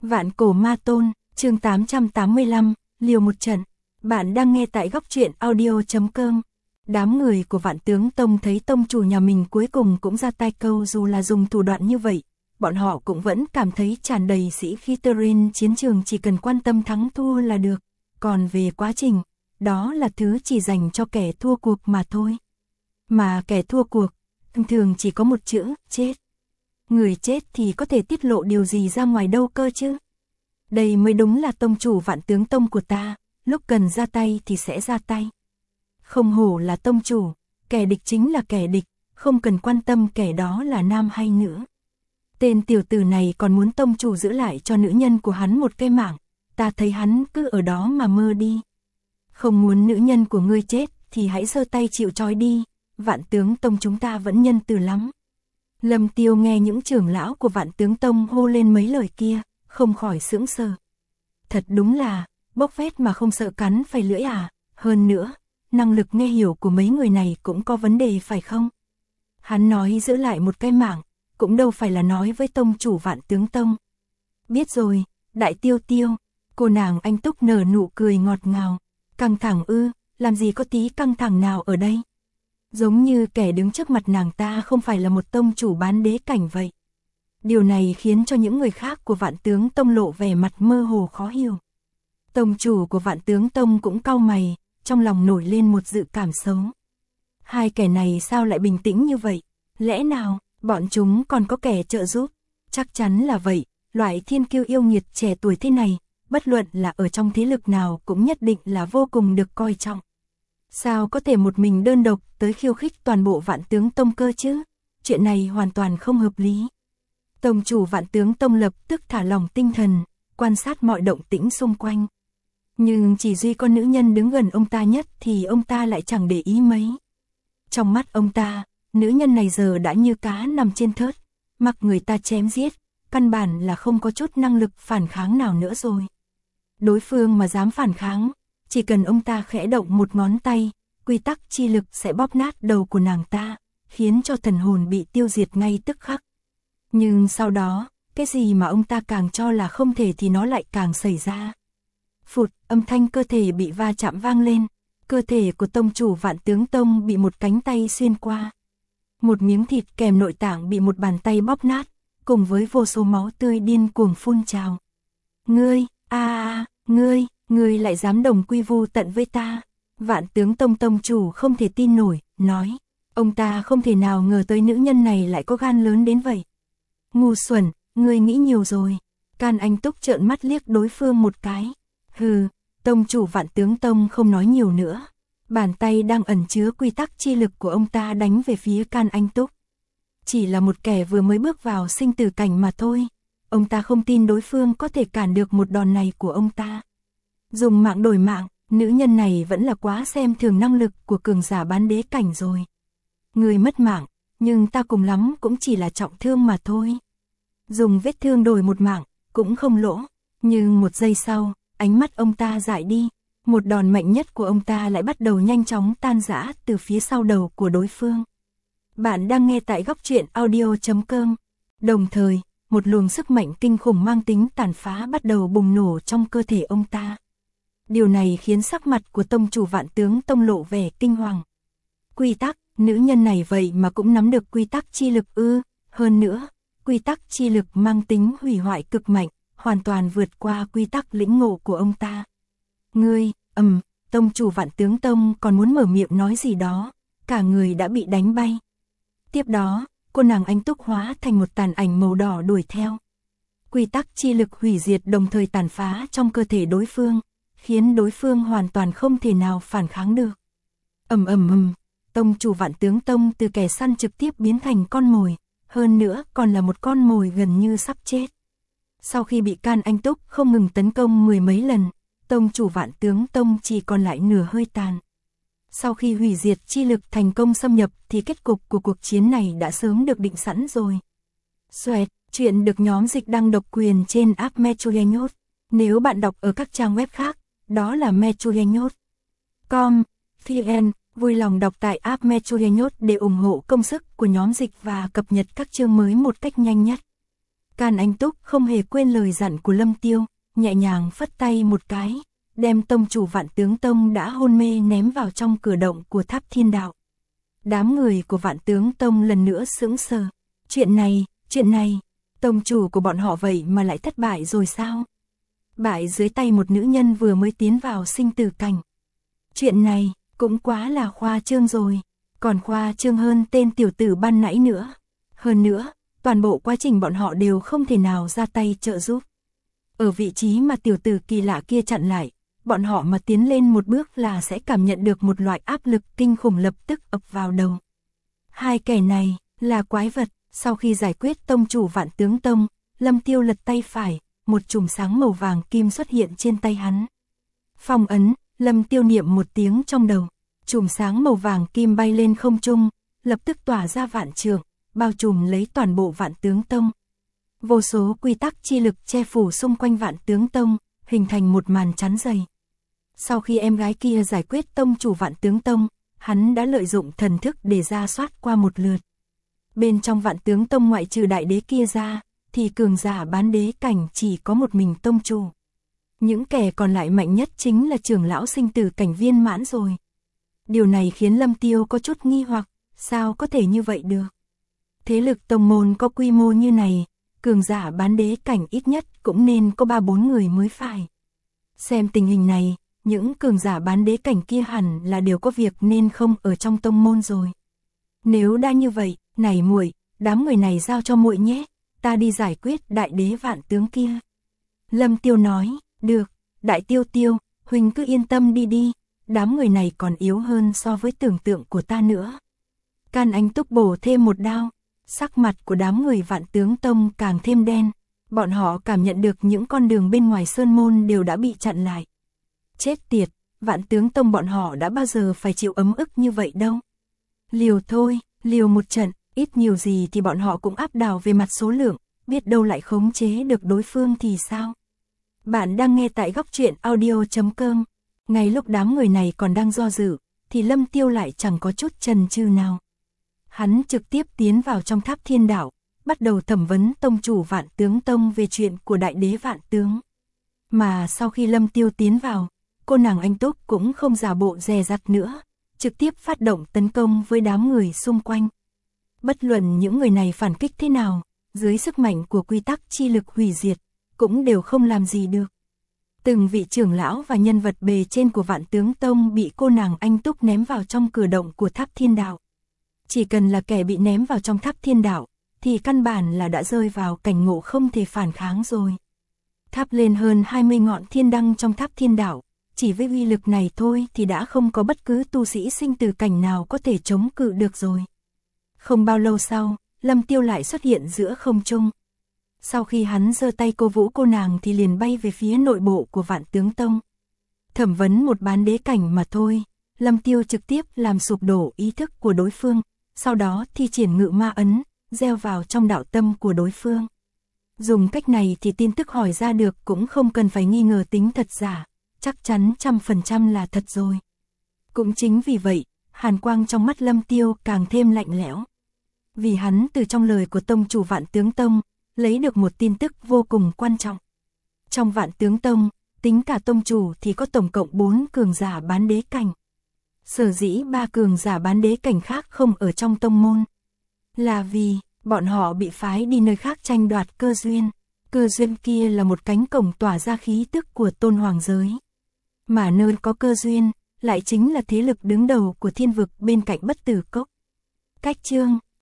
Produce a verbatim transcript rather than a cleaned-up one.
Vạn cổ ma tôn, chương tám trăm tám mươi lăm, liều một trận. Bạn đang nghe tại góc truyện audio chấm com. Đám người của Vạn Tướng Tông thấy tông chủ nhà mình cuối cùng cũng ra tay câu, dù là dùng thủ đoạn như vậy, bọn họ cũng vẫn cảm thấy tràn đầy sĩ khí. Trên chiến trường chỉ cần quan tâm thắng thua là được, còn về quá trình, đó là thứ chỉ dành cho kẻ thua cuộc mà thôi. Mà kẻ thua cuộc, thường thường chỉ có một chữ, chết. Người chết thì có thể tiết lộ điều gì ra ngoài đâu cơ chứ? Đây mới đúng là tông chủ Vạn Tướng Tông của ta, lúc cần ra tay thì sẽ ra tay. Không hổ là tông chủ, kẻ địch chính là kẻ địch, không cần quan tâm kẻ đó là nam hay nữ. Tên tiểu tử này còn muốn tông chủ giữ lại cho nữ nhân của hắn một cái mạng, ta thấy hắn cứ ở đó mà mơ đi. Không muốn nữ nhân của ngươi chết thì hãy giơ tay chịu trói đi, Vạn Tướng Tông chúng ta vẫn nhân từ lắm. Lâm Tiêu nghe những trưởng lão của Vạn Tướng Tông hô lên mấy lời kia, không khỏi sững sờ. Thật đúng là, bốc phét mà không sợ cắn phải lưỡi à, hơn nữa, năng lực nghe hiểu của mấy người này cũng có vấn đề phải không? Hắn nói giữ lại một cái mạng, cũng đâu phải là nói với tông chủ Vạn Tướng Tông. Biết rồi, Đại Tiêu Tiêu, cô nàng Anh Túc nở nụ cười ngọt ngào, căng thẳng ư, làm gì có tí căng thẳng nào ở đây? Giống như kẻ đứng trước mặt nàng ta không phải là một tông chủ bán đế cảnh vậy. Điều này khiến cho những người khác của Vạn Tướng Tông lộ vẻ mặt mơ hồ khó hiểu. Tông chủ của Vạn Tướng Tông cũng cau mày, trong lòng nổi lên một dự cảm xấu. Hai kẻ này sao lại bình tĩnh như vậy? Lẽ nào, bọn chúng còn có kẻ trợ giúp? Chắc chắn là vậy, loại thiên kiêu yêu nghiệt trẻ tuổi thế này, bất luận là ở trong thế lực nào cũng nhất định là vô cùng được coi trọng. Sao có thể một mình đơn độc tới khiêu khích toàn bộ Vạn Tướng Tông cơ chứ? Chuyện này hoàn toàn không hợp lý. Tông chủ Vạn Tướng Tông lập tức thả lỏng tinh thần, quan sát mọi động tĩnh xung quanh. Nhưng chỉ duy con nữ nhân đứng gần ông ta nhất thì ông ta lại chẳng để ý mấy. Trong mắt ông ta, nữ nhân này giờ đã như cá nằm trên thớt, mặc người ta chém giết, căn bản là không có chút năng lực phản kháng nào nữa rồi. Đối phương mà dám phản kháng, chỉ cần ông ta khẽ động một ngón tay, quy tắc chi lực sẽ bóp nát đầu của nàng ta, khiến cho thần hồn bị tiêu diệt ngay tức khắc. Nhưng sau đó, cái gì mà ông ta càng cho là không thể thì nó lại càng xảy ra. Phụt, âm thanh cơ thể bị va chạm vang lên, cơ thể của tông chủ Vạn Tướng Tông bị một cánh tay xuyên qua. Một miếng thịt kèm nội tạng bị một bàn tay bóp nát, cùng với vô số máu tươi điên cuồng phun trào. Ngươi, a a, ngươi, ngươi lại dám đồng quy vu tận với ta. Vạn Tướng Tông tông chủ không thể tin nổi, nói, ông ta không thể nào ngờ tới nữ nhân này lại có gan lớn đến vậy. Ngu xuẩn, ngươi nghĩ nhiều rồi. Can Anh Túc trợn mắt liếc đối phương một cái. Hừ, tông chủ Vạn Tướng Tông không nói nhiều nữa. Bàn tay đang ẩn chứa quy tắc chi lực của ông ta đánh về phía Can Anh Túc. Chỉ là một kẻ vừa mới bước vào sinh tử cảnh mà thôi. Ông ta không tin đối phương có thể cản được một đòn này của ông ta. Dùng mạng đổi mạng, nữ nhân này vẫn là quá xem thường năng lực của cường giả bán đế cảnh rồi. Người mất mạng, nhưng ta cùng lắm cũng chỉ là trọng thương mà thôi. Dùng vết thương đổi một mạng, cũng không lỗ. Nhưng một giây sau, ánh mắt ông ta dại đi. Một đòn mạnh nhất của ông ta lại bắt đầu nhanh chóng tan rã từ phía sau đầu của đối phương. Bạn đang nghe tại góc truyện audio chấm com. Đồng thời, một luồng sức mạnh kinh khủng mang tính tàn phá bắt đầu bùng nổ trong cơ thể ông ta. Điều này khiến sắc mặt của tông chủ Vạn Tướng Tông lộ vẻ kinh hoàng. Quy tắc, nữ nhân này vậy mà cũng nắm được quy tắc chi lực ư? Hơn nữa, quy tắc chi lực mang tính hủy hoại cực mạnh, hoàn toàn vượt qua quy tắc lĩnh ngộ của ông ta. Ngươi, ầm, tông chủ Vạn Tướng Tông còn muốn mở miệng nói gì đó, cả người đã bị đánh bay. Tiếp đó, cô nàng Anh Túc hóa thành một tàn ảnh màu đỏ đuổi theo. Quy tắc chi lực hủy diệt đồng thời tàn phá trong cơ thể đối phương, khiến đối phương hoàn toàn không thể nào phản kháng được. Ầm ầm ầm, tông chủ Vạn Tướng Tông từ kẻ săn trực tiếp biến thành con mồi, hơn nữa còn là một con mồi gần như sắp chết. Sau khi bị Can Anh Túc không ngừng tấn công mười mấy lần, tông chủ Vạn Tướng Tông chỉ còn lại nửa hơi tàn. Sau khi hủy diệt chi lực thành công xâm nhập thì kết cục của cuộc chiến này đã sớm được định sẵn rồi. Xoẹt, chuyện được nhóm dịch đăng độc quyền trên app Metroyenyot. Nếu bạn đọc ở các trang web khác, đó là Metroyenyot chấm com, vn, vui lòng đọc tại app Metroyenyot để ủng hộ công sức của nhóm dịch và cập nhật các chương mới một cách nhanh nhất. Can Anh Túc không hề quên lời dặn của Lâm Tiêu, nhẹ nhàng phất tay một cái, đem tông chủ Vạn Tướng Tông đã hôn mê ném vào trong cửa động của Tháp Thiên Đạo. Đám người của Vạn Tướng Tông lần nữa sững sờ. Chuyện này, chuyện này, tông chủ của bọn họ vậy mà lại thất bại rồi sao? Bại dưới tay một nữ nhân vừa mới tiến vào sinh tử cảnh. Chuyện này, cũng quá là khoa trương rồi, còn khoa trương hơn tên tiểu tử ban nãy nữa. Hơn nữa, toàn bộ quá trình bọn họ đều không thể nào ra tay trợ giúp. Ở vị trí mà tiểu tử kỳ lạ kia chặn lại, bọn họ mà tiến lên một bước là sẽ cảm nhận được một loại áp lực kinh khủng lập tức ập vào đầu. Hai kẻ này, là quái vật. Sau khi giải quyết tông chủ Vạn Tướng Tông, Lâm Tiêu lật tay phải, một chùm sáng màu vàng kim xuất hiện trên tay hắn. Phong ấn, Lâm Tiêu niệm một tiếng trong đầu, chùm sáng màu vàng kim bay lên không trung, lập tức tỏa ra vạn trượng, bao trùm lấy toàn bộ Vạn Tướng Tông. Vô số quy tắc chi lực che phủ xung quanh Vạn Tướng Tông, hình thành một màn chắn dày. Sau khi em gái kia giải quyết tông chủ Vạn Tướng Tông, hắn đã lợi dụng thần thức để ra soát qua một lượt. Bên trong Vạn Tướng Tông ngoại trừ đại đế kia ra, thì cường giả bán đế cảnh chỉ có một mình tông chủ. Những kẻ còn lại mạnh nhất chính là trưởng lão sinh tử cảnh viên mãn rồi. Điều này khiến Lâm Tiêu có chút nghi hoặc, sao có thể như vậy được? Thế lực tông môn có quy mô như này, cường giả bán đế cảnh ít nhất cũng nên có ba bốn người mới phải. Xem tình hình này, những cường giả bán đế cảnh kia hẳn là đều có việc nên không ở trong tông môn rồi. Nếu đã như vậy, này muội, đám người này giao cho muội nhé, ta đi giải quyết đại đế Vạn Tướng kia. Lâm Tiêu nói, được, đại tiêu tiêu, huynh cứ yên tâm đi đi, đám người này còn yếu hơn so với tưởng tượng của ta nữa. Can Anh Túc bổ thêm một đao, sắc mặt của đám người Vạn Tướng Tông càng thêm đen, bọn họ cảm nhận được những con đường bên ngoài sơn môn đều đã bị chặn lại. Chết tiệt, Vạn Tướng Tông bọn họ đã bao giờ phải chịu ấm ức như vậy đâu. Liều thôi, liều một trận, ít nhiều gì thì bọn họ cũng áp đảo về mặt số lượng, biết đâu lại khống chế được đối phương thì sao. Bạn đang nghe tại góc truyện audio chấm com. Ngay lúc đám người này còn đang do dự, thì Lâm Tiêu lại chẳng có chút chần chừ nào. Hắn trực tiếp tiến vào trong Tháp Thiên Đạo, bắt đầu thẩm vấn tông chủ Vạn Tướng Tông về chuyện của đại đế Vạn Tướng. Mà sau khi Lâm Tiêu tiến vào, cô nàng Anh Túc cũng không giả bộ dè dặt nữa, trực tiếp phát động tấn công với đám người xung quanh. Bất luận những người này phản kích thế nào, dưới sức mạnh của quy tắc chi lực hủy diệt, cũng đều không làm gì được. Từng vị trưởng lão và nhân vật bề trên của Vạn Tướng Tông bị cô nàng Anh Túc ném vào trong cửa động của Tháp Thiên Đạo. Chỉ cần là kẻ bị ném vào trong Tháp Thiên Đạo, thì căn bản là đã rơi vào cảnh ngộ không thể phản kháng rồi. Tháp lên hơn hai mươi ngọn thiên đăng trong Tháp Thiên Đạo, chỉ với uy lực này thôi thì đã không có bất cứ tu sĩ sinh tử cảnh nào có thể chống cự được rồi. Không bao lâu sau, Lâm Tiêu lại xuất hiện giữa không trung. Sau khi hắn giơ tay cô vũ cô nàng thì liền bay về phía nội bộ của Vạn Tướng Tông. Thẩm vấn một bán đế cảnh mà thôi, Lâm Tiêu trực tiếp làm sụp đổ ý thức của đối phương, sau đó thi triển ngự ma ấn, gieo vào trong đạo tâm của đối phương. Dùng cách này thì tin tức hỏi ra được cũng không cần phải nghi ngờ tính thật giả, chắc chắn trăm phần trăm là thật rồi. Cũng chính vì vậy, hàn quang trong mắt Lâm Tiêu càng thêm lạnh lẽo. Vì hắn từ trong lời của tông chủ Vạn Tướng Tông, lấy được một tin tức vô cùng quan trọng. Trong Vạn Tướng Tông, tính cả tông chủ thì có tổng cộng bốn cường giả bán đế cảnh. Sở dĩ ba cường giả bán đế cảnh khác không ở trong tông môn, là vì bọn họ bị phái đi nơi khác tranh đoạt cơ duyên. Cơ duyên kia là một cánh cổng tỏa ra khí tức của tôn hoàng giới. Mà nơi có cơ duyên, lại chính là thế lực đứng đầu của thiên vực bên cạnh Bất Tử Cốc. Cách chương